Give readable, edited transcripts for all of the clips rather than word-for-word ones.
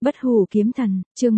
Bất hủ kiếm thần, chương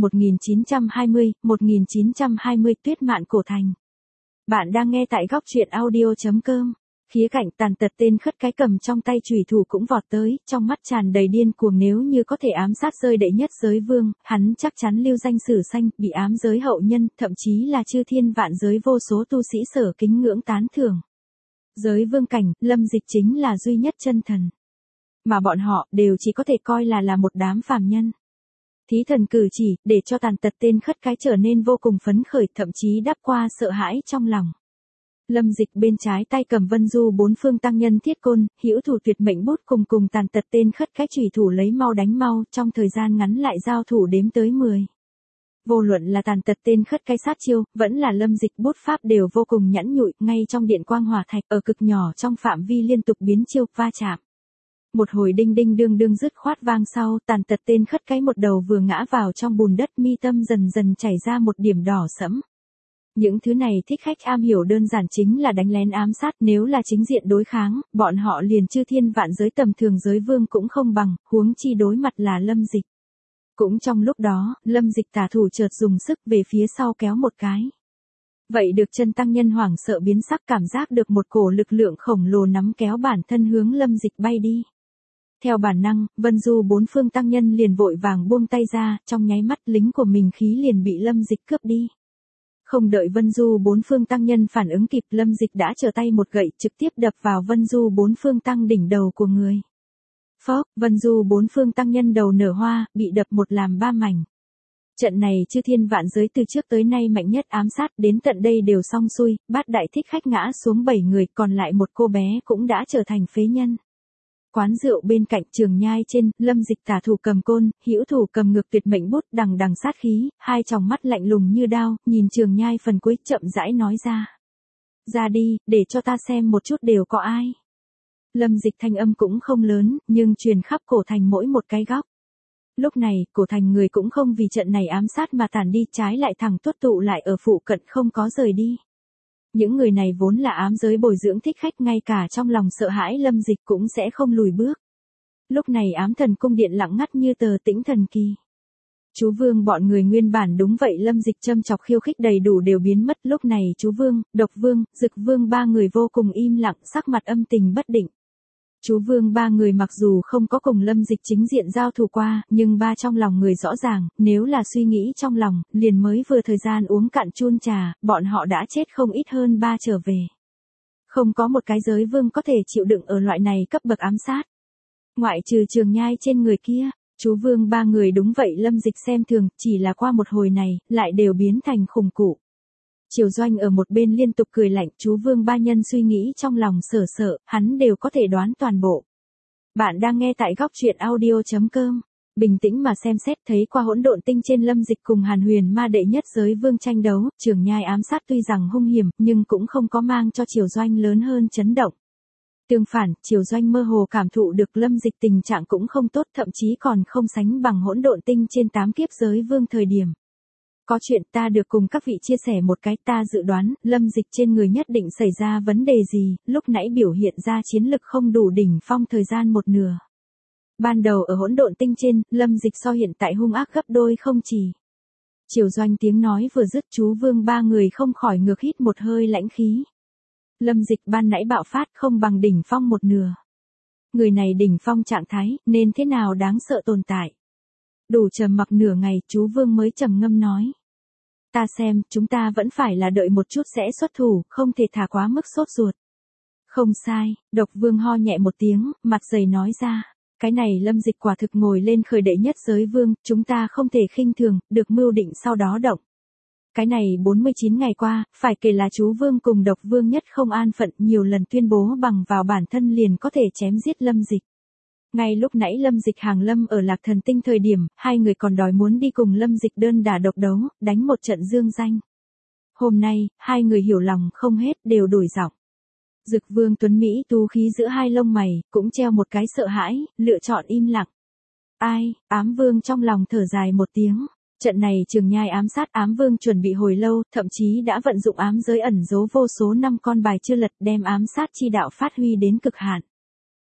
1920 Tuyết mạn cổ thành. Bạn đang nghe tại góc truyện audio.com. Khía cạnh tàn tật tên khất cái cầm trong tay chùy thủ cũng vọt tới, trong mắt tràn đầy điên cuồng, nếu như có thể ám sát rơi đệ nhất giới vương, hắn chắc chắn lưu danh sử xanh, bị ám giới hậu nhân, thậm chí là chư thiên vạn giới vô số tu sĩ sở kính ngưỡng tán thưởng. Giới vương cảnh, Lâm Dịch chính là duy nhất chân thần. Mà bọn họ đều chỉ có thể coi là một đám phàm nhân. Thí thần cử chỉ, để cho tàn tật tên khất cái trở nên vô cùng phấn khởi, thậm chí đắp qua sợ hãi trong lòng. Lâm Dịch bên trái tay cầm vân du bốn phương tăng nhân thiết côn, hữu thủ tuyệt mệnh bút cùng tàn tật tên khất cái chùy thủ lấy mau đánh mau, trong thời gian ngắn lại giao thủ đếm tới 10. Vô luận là tàn tật tên khất cái sát chiêu, vẫn là Lâm Dịch bút pháp đều vô cùng nhẵn nhụi, ngay trong điện quang hỏa thạch, ở cực nhỏ trong phạm vi liên tục biến chiêu, va chạm. Một hồi đinh đinh đương đương dứt khoát vang sau, tàn tật tên khất cái một đầu vừa ngã vào trong bùn đất, mi tâm dần dần chảy ra một điểm đỏ sẫm. Những thứ này thích khách am hiểu đơn giản chính là đánh lén ám sát, nếu là chính diện đối kháng, bọn họ liền chư thiên vạn giới tầm thường giới vương cũng không bằng, huống chi đối mặt là Lâm Dịch. Cũng trong lúc đó, Lâm Dịch tả thủ chợt dùng sức về phía sau kéo một cái. Vậy được chân tăng nhân hoảng sợ biến sắc, cảm giác được một cổ lực lượng khổng lồ nắm kéo bản thân hướng Lâm Dịch bay đi. Theo bản năng, vân du bốn phương tăng nhân liền vội vàng buông tay ra, trong nháy mắt lính của mình khí liền bị Lâm Dịch cướp đi. Không đợi vân du bốn phương tăng nhân phản ứng kịp, Lâm Dịch đã trở tay một gậy trực tiếp đập vào vân du bốn phương tăng đỉnh đầu của người. Phốc, vân du bốn phương tăng nhân đầu nở hoa, bị đập một làm ba mảnh. Trận này chư thiên vạn giới từ trước tới nay mạnh nhất ám sát, đến tận đây đều xong xuôi, bát đại thích khách ngã xuống 7 người, còn lại một cô bé cũng đã trở thành phế nhân. Quán rượu bên cạnh trường nhai trên, Lâm Dịch tả thủ cầm côn, hữu thủ cầm ngược tuyệt mệnh bút, đằng đằng sát khí, hai tròng mắt lạnh lùng như đao, nhìn trường nhai phần cuối, chậm rãi nói ra. Ra đi, để cho ta xem một chút đều có ai. Lâm Dịch thanh âm cũng không lớn, nhưng truyền khắp cổ thành mỗi một cái góc. Lúc này, cổ thành người cũng không vì trận này ám sát mà tản đi, trái lại thẳng tuốt tụ lại ở phụ cận không có rời đi. Những người này vốn là ám giới bồi dưỡng thích khách, ngay cả trong lòng sợ hãi Lâm Dịch cũng sẽ không lùi bước. Lúc này ám thần cung điện lặng ngắt như tờ tĩnh thần kỳ. Chú Vương bọn người nguyên bản đúng vậy, Lâm Dịch châm chọc khiêu khích đầy đủ đều biến mất, lúc này chú Vương, Độc Vương, Dực Vương ba người vô cùng im lặng, sắc mặt âm tình bất định. Chú Vương ba người mặc dù không có cùng Lâm Dịch chính diện giao thủ qua, nhưng ba trong lòng người rõ ràng, nếu là suy nghĩ trong lòng, liền mới vừa thời gian uống cạn chun trà, bọn họ đã chết không ít hơn ba trở về. Không có một cái giới vương có thể chịu đựng ở loại này cấp bậc ám sát. Ngoại trừ trường nhai trên người kia, chú Vương ba người đúng vậy Lâm Dịch xem thường, chỉ là qua một hồi này, lại đều biến thành khủng cụ. Triều Doanh ở một bên liên tục cười lạnh, chú Vương ba nhân suy nghĩ trong lòng sợ, hắn đều có thể đoán toàn bộ. Bạn đang nghe tại góc truyện audio.com. Bình tĩnh mà xem xét, thấy qua hỗn độn tinh trên Lâm Dịch cùng Hàn Huyền ma đệ nhất giới vương tranh đấu, trường nhai ám sát tuy rằng hung hiểm, nhưng cũng không có mang cho Triều Doanh lớn hơn chấn động. Tương phản, Triều Doanh mơ hồ cảm thụ được Lâm Dịch tình trạng cũng không tốt, thậm chí còn không sánh bằng hỗn độn tinh trên 8 kiếp giới vương thời điểm. Có chuyện ta được cùng các vị chia sẻ một cái, ta dự đoán, Lâm Dịch trên người nhất định xảy ra vấn đề gì, lúc nãy biểu hiện ra chiến lực không đủ đỉnh phong thời gian một nửa. Ban đầu ở hỗn độn tinh trên, Lâm Dịch so hiện tại hung ác gấp đôi không chỉ. Triều Doanh tiếng nói vừa dứt, chú Vương ba người không khỏi ngược hít một hơi lãnh khí. Lâm Dịch ban nãy bạo phát không bằng đỉnh phong một nửa. Người này đỉnh phong trạng thái, nên thế nào đáng sợ tồn tại. Đủ trầm mặc nửa ngày, chú Vương mới trầm ngâm nói. Ta xem, chúng ta vẫn phải là đợi một chút sẽ xuất thủ, không thể thả quá mức sốt ruột. Không sai, Độc Vương ho nhẹ một tiếng, mặt dày nói ra. Cái này Lâm Dịch quả thực ngồi lên khởi đệ nhất giới vương, chúng ta không thể khinh thường, được mưu định sau đó động. Cái này 49 ngày qua, phải kể là chú Vương cùng Độc Vương nhất không an phận, nhiều lần tuyên bố bằng vào bản thân liền có thể chém giết Lâm Dịch. Ngay lúc nãy Lâm Dịch hàng lâm ở Lạc Thần Tinh thời điểm, hai người còn đòi muốn đi cùng Lâm Dịch đơn đả độc đấu, đánh một trận dương danh. Hôm nay, hai người hiểu lòng không hết, đều đổi giọng. Dực Vương tuấn Mỹ tú khí giữa hai lông mày, cũng treo một cái sợ hãi, lựa chọn im lặng. Ai, Ám Vương trong lòng thở dài một tiếng. Trận này trường nhai ám sát, Ám Vương chuẩn bị hồi lâu, thậm chí đã vận dụng ám giới ẩn giấu vô số năm con bài chưa lật, đem ám sát chi đạo phát huy đến cực hạn.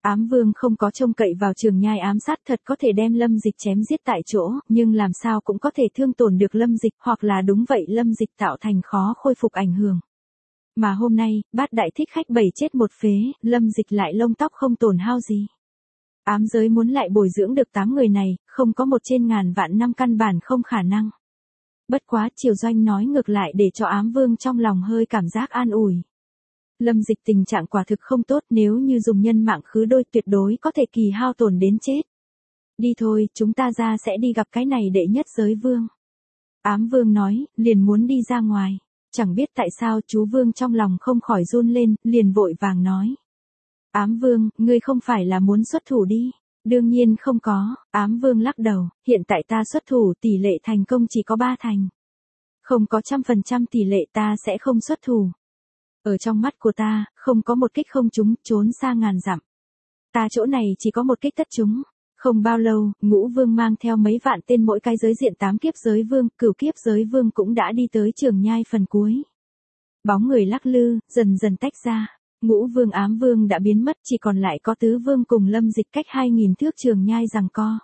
Ám Vương không có trông cậy vào Trường Nhai ám sát thật có thể đem Lâm Dịch chém giết tại chỗ, nhưng làm sao cũng có thể thương tổn được Lâm Dịch, hoặc là đúng vậy Lâm Dịch tạo thành khó khôi phục ảnh hưởng. Mà hôm nay, Bát Đại Thích Khách 7 chết một phế, Lâm Dịch lại lông tóc không tổn hao gì. Ám giới muốn lại bồi dưỡng được 8 người này, không có một trên ngàn vạn năm căn bản không khả năng. Bất quá Triều Doanh nói ngược lại để cho Ám Vương trong lòng hơi cảm giác an ủi. Lâm Dịch tình trạng quả thực không tốt, nếu như dùng nhân mạng khứ đôi tuyệt đối có thể kỳ hao tổn đến chết. Đi thôi, chúng ta ra sẽ đi gặp cái này đệ nhất giới vương. Ám Vương nói, liền muốn đi ra ngoài. Chẳng biết tại sao chú Vương trong lòng không khỏi run lên, liền vội vàng nói. Ám Vương, ngươi không phải là muốn xuất thủ đi. Đương nhiên không có, Ám Vương lắc đầu, hiện tại ta xuất thủ tỷ lệ thành công chỉ có 3 thành. Không có 100% tỷ lệ ta sẽ không xuất thủ. Ở trong mắt của ta, không có một kích không trúng, trốn xa ngàn dặm. Ta chỗ này chỉ có một kích tất trúng. Không bao lâu, Ngũ Vương mang theo mấy vạn tên mỗi cái giới diện 8 kiếp giới vương, cửu kiếp giới vương cũng đã đi tới Trường Nhai phần cuối. Bóng người lắc lư, dần dần tách ra. Ngũ Vương Ám Vương đã biến mất, chỉ còn lại có Tứ Vương cùng Lâm Dịch cách 2000 thước Trường Nhai giằng co.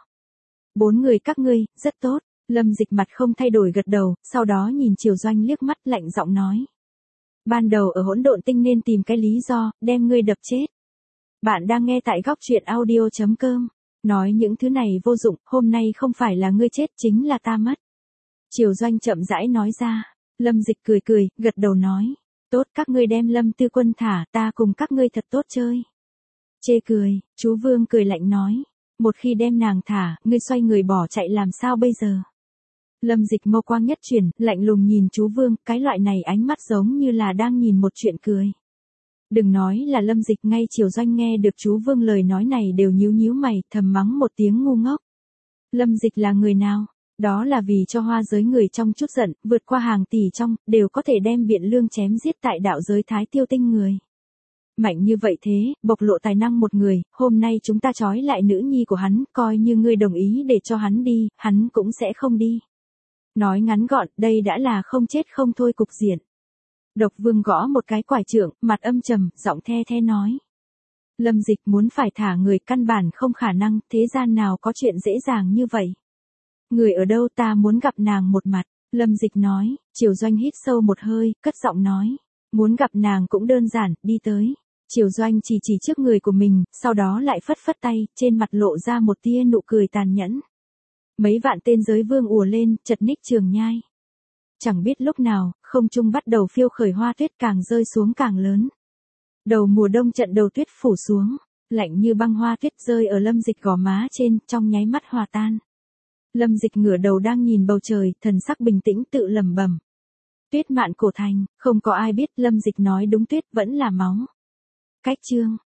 4 người các ngươi, rất tốt. Lâm Dịch mặt không thay đổi gật đầu, sau đó nhìn Triều Doanh liếc mắt lạnh giọng nói. Ban đầu ở Hỗn Độn Tinh nên tìm cái lý do, đem ngươi đập chết. Bạn đang nghe tại góc truyện audio.com. Nói những thứ này vô dụng, hôm nay không phải là ngươi chết chính là ta mất. Triều Doanh chậm rãi nói ra. Lâm Dịch cười cười, gật đầu nói. Tốt, các ngươi đem Lâm Tư Quân thả, ta cùng các ngươi thật tốt chơi. Chê cười, chú Vương cười lạnh nói. Một khi đem nàng thả, ngươi xoay người bỏ chạy làm sao bây giờ? Lâm Dịch mâu quang nhất chuyển, lạnh lùng nhìn chú Vương, cái loại này ánh mắt giống như là đang nhìn một chuyện cười. Đừng nói là Lâm Dịch, ngay Triều Doanh nghe được chú Vương lời nói này đều nhíu nhíu mày, thầm mắng một tiếng ngu ngốc. Lâm Dịch là người nào? Đó là vì cho hoa giới người trong chút giận, vượt qua hàng tỷ trong, đều có thể đem Biện Lương chém giết tại đạo giới Thái Tiêu Tinh người. Mạnh như vậy thế, bộc lộ tài năng một người, hôm nay chúng ta trói lại nữ nhi của hắn, coi như ngươi đồng ý để cho hắn đi, hắn cũng sẽ không đi. Nói ngắn gọn, đây đã là không chết không thôi cục diện. Độc Vương gõ một cái quải trượng, mặt âm trầm, giọng the the nói. Lâm Dịch muốn phải thả người căn bản không khả năng, thế gian nào có chuyện dễ dàng như vậy. Người ở đâu, ta muốn gặp nàng một mặt. Lâm Dịch nói. Triều Doanh hít sâu một hơi, cất giọng nói. Muốn gặp nàng cũng đơn giản, đi tới. Triều Doanh chỉ trước người của mình, sau đó lại phất phất tay, trên mặt lộ ra một tia nụ cười tàn nhẫn. Mấy vạn tên giới vương ùa lên, chật ních Trường Nhai. Chẳng biết lúc nào, không trung bắt đầu phiêu khởi hoa tuyết, càng rơi xuống càng lớn. Đầu mùa đông trận đầu tuyết phủ xuống, lạnh như băng hoa tuyết rơi ở Lâm Dịch gò má trên, trong nháy mắt hòa tan. Lâm Dịch ngửa đầu đang nhìn bầu trời, thần sắc bình tĩnh tự lẩm bẩm. Tuyết mạn cổ thành, không có ai biết Lâm Dịch nói đúng, tuyết vẫn là máu. Cách chương